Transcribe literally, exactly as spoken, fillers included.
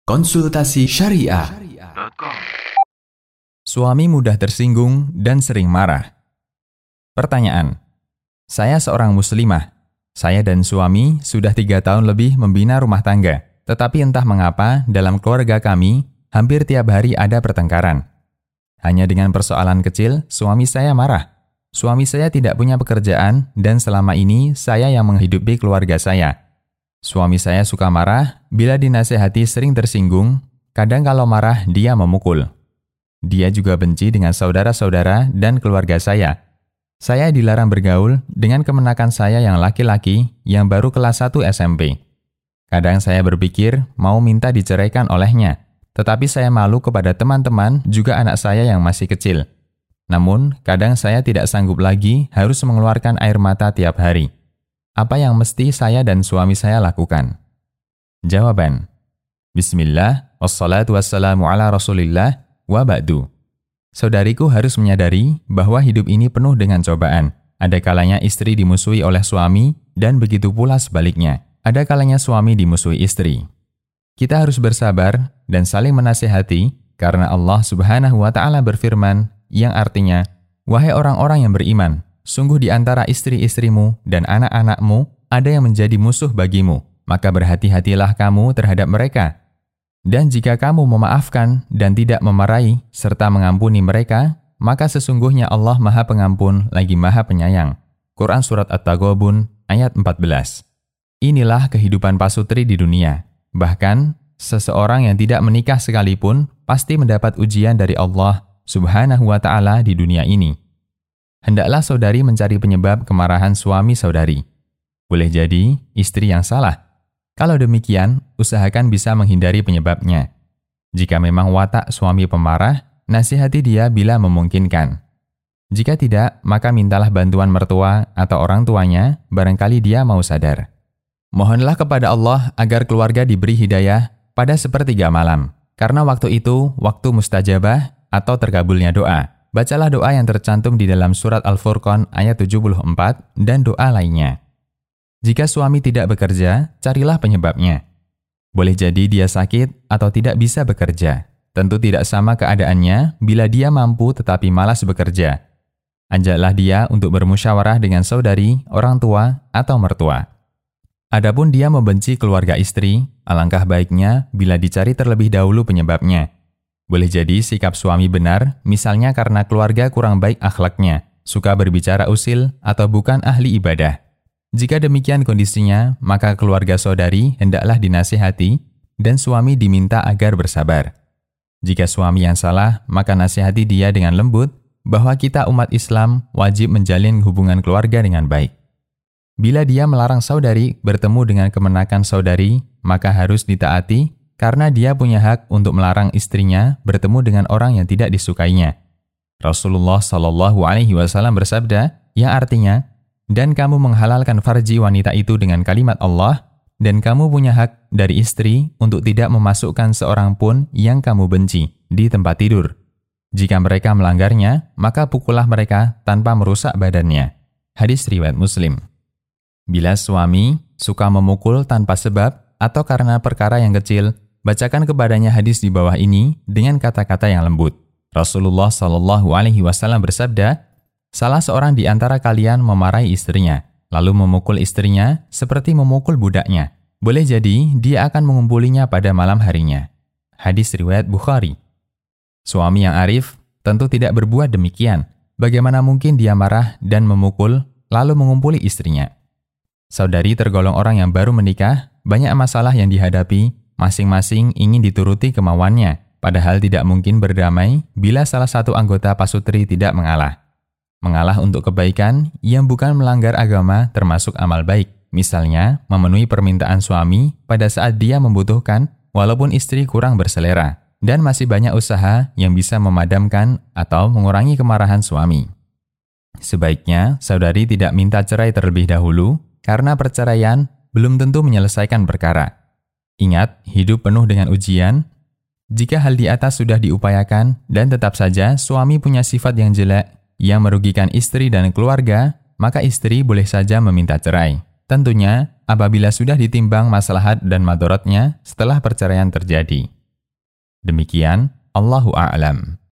Konsultasi Syariah. Suami mudah tersinggung dan sering marah. Pertanyaan: saya seorang muslimah. Saya dan suami sudah tiga tahun lebih membina rumah tangga. Tetapi entah mengapa dalam keluarga kami hampir tiap hari ada pertengkaran. Hanya dengan persoalan kecil, suami saya marah. Suami saya tidak punya pekerjaan dan selama ini saya yang menghidupi keluarga saya. Suami saya suka marah, bila dinasehati sering tersinggung, kadang kalau marah dia memukul. Dia juga benci dengan saudara-saudara dan keluarga saya. Saya dilarang bergaul dengan kemenakan saya yang laki-laki yang baru kelas satu S M P. Kadang saya berpikir mau minta diceraikan olehnya, tetapi saya malu kepada teman-teman juga anak saya yang masih kecil. Namun, kadang saya tidak sanggup lagi harus mengeluarkan air mata tiap hari. Apa yang mesti saya dan suami saya lakukan? Jawaban: Bismillah, wassalatu wassalamu ala rasulillah, wa ba'du. Saudariku harus menyadari bahwa hidup ini penuh dengan cobaan. Ada kalanya istri dimusuhi oleh suami, dan begitu pula sebaliknya. Ada kalanya suami dimusuhi istri. Kita harus bersabar dan saling menasihati, karena Allah Subhanahu wa Ta'ala berfirman, yang artinya, wahai orang-orang yang beriman, sungguh di antara istri-istrimu dan anak-anakmu ada yang menjadi musuh bagimu, maka berhati-hatilah kamu terhadap mereka. Dan jika kamu memaafkan dan tidak memarahi serta mengampuni mereka, maka sesungguhnya Allah Maha Pengampun lagi Maha Penyayang. Quran Surat At-Taghabun ayat empat belas. Inilah kehidupan pasutri di dunia. Bahkan, seseorang yang tidak menikah sekalipun pasti mendapat ujian dari Allah Subhanahu wa Ta'ala di dunia ini. Hendaklah saudari mencari penyebab kemarahan suami saudari. Boleh jadi istri yang salah. Kalau demikian, usahakan bisa menghindari penyebabnya. Jika memang watak suami pemarah, nasihati dia bila memungkinkan. Jika tidak, maka mintalah bantuan mertua atau orang tuanya, barangkali dia mau sadar. Mohonlah kepada Allah agar keluarga diberi hidayah pada sepertiga malam, karena waktu itu waktu mustajabah atau terkabulnya doa. Bacalah doa yang tercantum di dalam surat Al-Furqan ayat tujuh puluh empat dan doa lainnya. Jika suami tidak bekerja, carilah penyebabnya. Boleh jadi dia sakit atau tidak bisa bekerja. Tentu tidak sama keadaannya bila dia mampu tetapi malas bekerja. Ajaklah dia untuk bermusyawarah dengan saudari, orang tua, atau mertua. Adapun dia membenci keluarga istri, alangkah baiknya bila dicari terlebih dahulu penyebabnya. Boleh jadi sikap suami benar, misalnya karena keluarga kurang baik akhlaknya, suka berbicara usil, atau bukan ahli ibadah. Jika demikian kondisinya, maka keluarga saudari hendaklah dinasihati dan suami diminta agar bersabar. Jika suami yang salah, maka nasihati dia dengan lembut bahwa kita umat Islam wajib menjalin hubungan keluarga dengan baik. Bila dia melarang saudari bertemu dengan kemenakan saudari, maka harus ditaati karena dia punya hak untuk melarang istrinya bertemu dengan orang yang tidak disukainya. Rasulullah Shallallahu Alaihi Wasallam bersabda, yang artinya, dan kamu menghalalkan farji wanita itu dengan kalimat Allah, dan kamu punya hak dari istri untuk tidak memasukkan seorang pun yang kamu benci di tempat tidur. Jika mereka melanggarnya, maka pukullah mereka tanpa merusak badannya. Hadis riwayat Muslim. Bila suami suka memukul tanpa sebab atau karena perkara yang kecil, bacakan kepadanya hadis di bawah ini dengan kata-kata yang lembut. Rasulullah Shallallahu Alaihi Wasallam bersabda, salah seorang di antara kalian memarahi istrinya, lalu memukul istrinya seperti memukul budaknya. Boleh jadi dia akan mengumpulinya pada malam harinya. Hadis riwayat Bukhari. Suami yang arif tentu tidak berbuat demikian. Bagaimana mungkin dia marah dan memukul lalu mengumpuli istrinya? Saudari tergolong orang yang baru menikah, banyak masalah yang dihadapi. Masing-masing ingin dituruti kemauannya, padahal tidak mungkin berdamai bila salah satu anggota pasutri tidak mengalah. Mengalah untuk kebaikan yang bukan melanggar agama termasuk amal baik. Misalnya, memenuhi permintaan suami pada saat dia membutuhkan walaupun istri kurang berselera. Dan masih banyak usaha yang bisa memadamkan atau mengurangi kemarahan suami. Sebaiknya, saudari tidak minta cerai terlebih dahulu karena perceraian belum tentu menyelesaikan perkara. Ingat, hidup penuh dengan ujian. Jika hal di atas sudah diupayakan dan tetap saja suami punya sifat yang jelek yang merugikan istri dan keluarga, maka istri boleh saja meminta cerai. Tentunya apabila sudah ditimbang maslahat dan madaratnya setelah perceraian terjadi. Demikian, Allahu a'lam.